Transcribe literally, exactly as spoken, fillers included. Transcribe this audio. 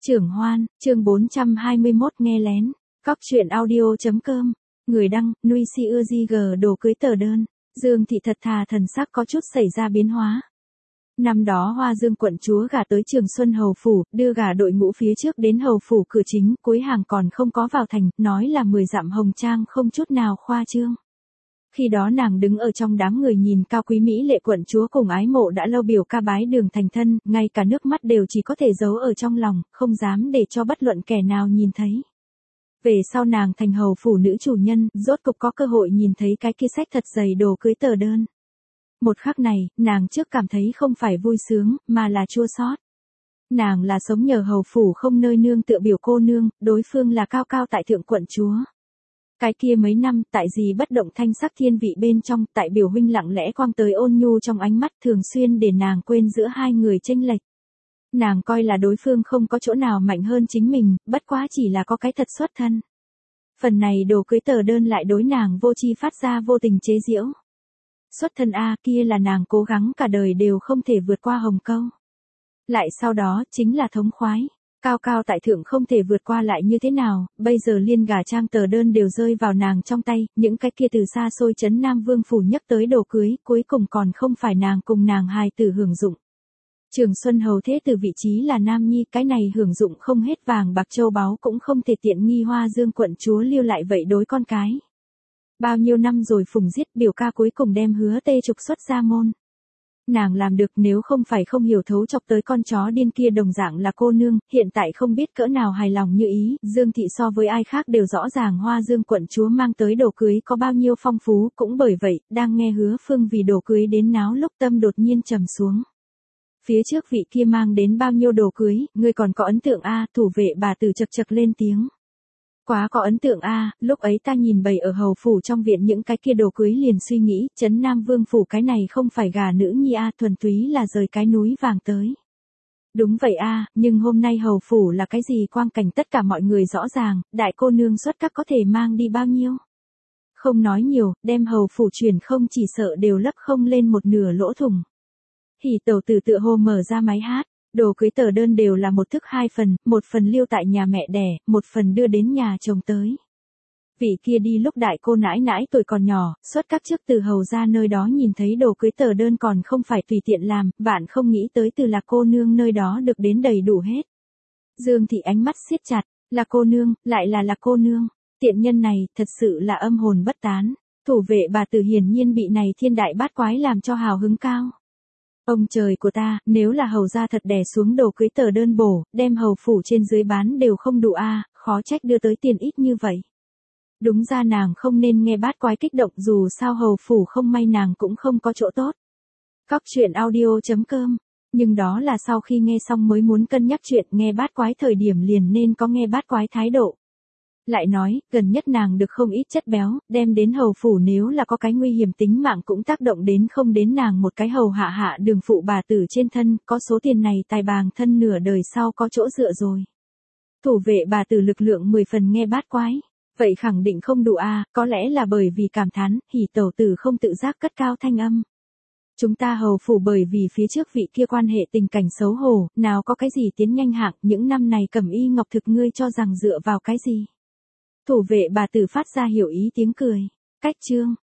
Trưởng Hoan, chương bốn trăm hai mươi mốt nghe lén. Cóc truyện audio chấm com. Người đăng, Nuôi Si Ưa Di Gờ đồ cưới tờ đơn. Dương Thị thật thà thần sắc có chút xảy ra biến hóa. Năm đó Hoa Dương quận chúa gả tới Trường Xuân hầu phủ, đưa gả đội ngũ phía trước đến hầu phủ cửa chính, cuối hàng còn không có vào thành, nói là mười dặm hồng trang không chút nào khoa trương. Khi đó nàng đứng ở trong đám người nhìn cao quý mỹ lệ quận chúa cùng ái mộ đã lâu biểu ca bái đường thành thân, ngay cả nước mắt đều chỉ có thể giấu ở trong lòng, không dám để cho bất luận kẻ nào nhìn thấy. Về sau nàng thành hầu phủ nữ chủ nhân, rốt cục có cơ hội nhìn thấy cái kia sách thật dày đồ cưới tờ đơn. Một khắc này, nàng trước cảm thấy không phải vui sướng, mà là chua xót. Nàng là sống nhờ hầu phủ không nơi nương tựa biểu cô nương, đối phương là cao cao tại thượng quận chúa. Cái kia mấy năm, tại gì bất động thanh sắc thiên vị bên trong, tại biểu huynh lặng lẽ quang tới ôn nhu trong ánh mắt thường xuyên để nàng quên giữa hai người chênh lệch. Nàng coi là đối phương không có chỗ nào mạnh hơn chính mình, bất quá chỉ là có cái thật xuất thân. Phần này đồ cưới tờ đơn lại đối nàng vô chi phát ra vô tình chế giễu. Xuất thân A kia là nàng cố gắng cả đời đều không thể vượt qua hồng câu. Lại sau đó, chính là thống khoái. Cao cao tại thượng không thể vượt qua lại như thế nào, bây giờ liên gả trang tờ đơn đều rơi vào nàng trong tay, những cái kia từ xa xôi trấn Nam Vương phủ nhắc tới đồ cưới, cuối cùng còn không phải nàng cùng nàng hài tử hưởng dụng. Trường Xuân hầu thế từ vị trí là nam nhi, cái này hưởng dụng không hết vàng bạc châu báu cũng không thể tiện nghi Hoa Dương quận chúa lưu lại vậy đối con cái. Bao nhiêu năm rồi phùng giết, biểu ca cuối cùng đem Hứa Tê trục xuất ra môn. Nàng làm được, nếu không phải không hiểu thấu chọc tới con chó điên kia đồng dạng là cô nương, hiện tại không biết cỡ nào hài lòng như ý, Dương Thị so với ai khác đều rõ ràng Hoa Dương quận chúa mang tới đồ cưới có bao nhiêu phong phú, cũng bởi vậy, đang nghe Hứa Phương vì đồ cưới đến náo lúc tâm đột nhiên trầm xuống. Phía trước vị kia mang đến bao nhiêu đồ cưới, ngươi còn có ấn tượng a? Thủ vệ bà tử chật chật lên tiếng. Quá có ấn tượng a, lúc ấy ta nhìn bày ở hầu phủ trong viện những cái kia đồ cưới liền suy nghĩ, trấn Nam Vương phủ cái này không phải gà nữ nhi a, thuần túy là rời cái núi vàng tới. Đúng vậy a, nhưng hôm nay hầu phủ là cái gì quang cảnh tất cả mọi người rõ ràng, đại cô nương xuất các có thể mang đi bao nhiêu. Không nói nhiều, đem hầu phủ truyền không chỉ sợ đều lấp không lên một nửa lỗ thủng. Hỉ tẩu tử tựa hồ mở ra máy hát. Đồ cưới tờ đơn đều là một thức hai phần, một phần lưu tại nhà mẹ đẻ, một phần đưa đến nhà chồng tới. Vị kia đi lúc đại cô nãi nãi tuổi còn nhỏ, xuất các trước từ hầu ra nơi đó nhìn thấy đồ cưới tờ đơn còn không phải tùy tiện làm, vạn không nghĩ tới từ là cô nương nơi đó được đến đầy đủ hết. Dương Thị ánh mắt siết chặt, là cô nương, lại là là cô nương, tiện nhân này, thật sự là âm hồn bất tán. Thủ vệ bà tử hiển nhiên bị này thiên đại bát quái làm cho hào hứng cao. Ông trời của ta, nếu là hầu gia thật đè xuống đồ cưới tờ đơn bổ, đem hầu phủ trên dưới bán đều không đủ a, khó trách đưa tới tiền ít như vậy. Đúng ra nàng không nên nghe bát quái kích động, dù sao hầu phủ không may nàng cũng không có chỗ tốt. Cóc truyện audio chấm com. Nhưng đó là sau khi nghe xong mới muốn cân nhắc chuyện nghe bát quái thời điểm liền nên có nghe bát quái thái độ. Lại nói, gần nhất nàng được không ít chất béo, đem đến hầu phủ nếu là có cái nguy hiểm tính mạng cũng tác động đến không đến nàng một cái hầu hạ hạ đường phụ bà tử trên thân, có số tiền này tài bàng thân nửa đời sau có chỗ dựa rồi. Thủ vệ bà tử lực lượng mười phần nghe bát quái, vậy khẳng định không đủ a, có lẽ là bởi vì cảm thán, hỉ tẩu tử không tự giác cất cao thanh âm. Chúng ta hầu phủ bởi vì phía trước vị kia quan hệ tình cảnh xấu hổ, nào có cái gì tiến nhanh hạng, những năm này cẩm y ngọc thực ngươi cho rằng dựa vào cái gì. Thủ vệ bà tử phát ra hiểu ý tiếng cười. Cách chương.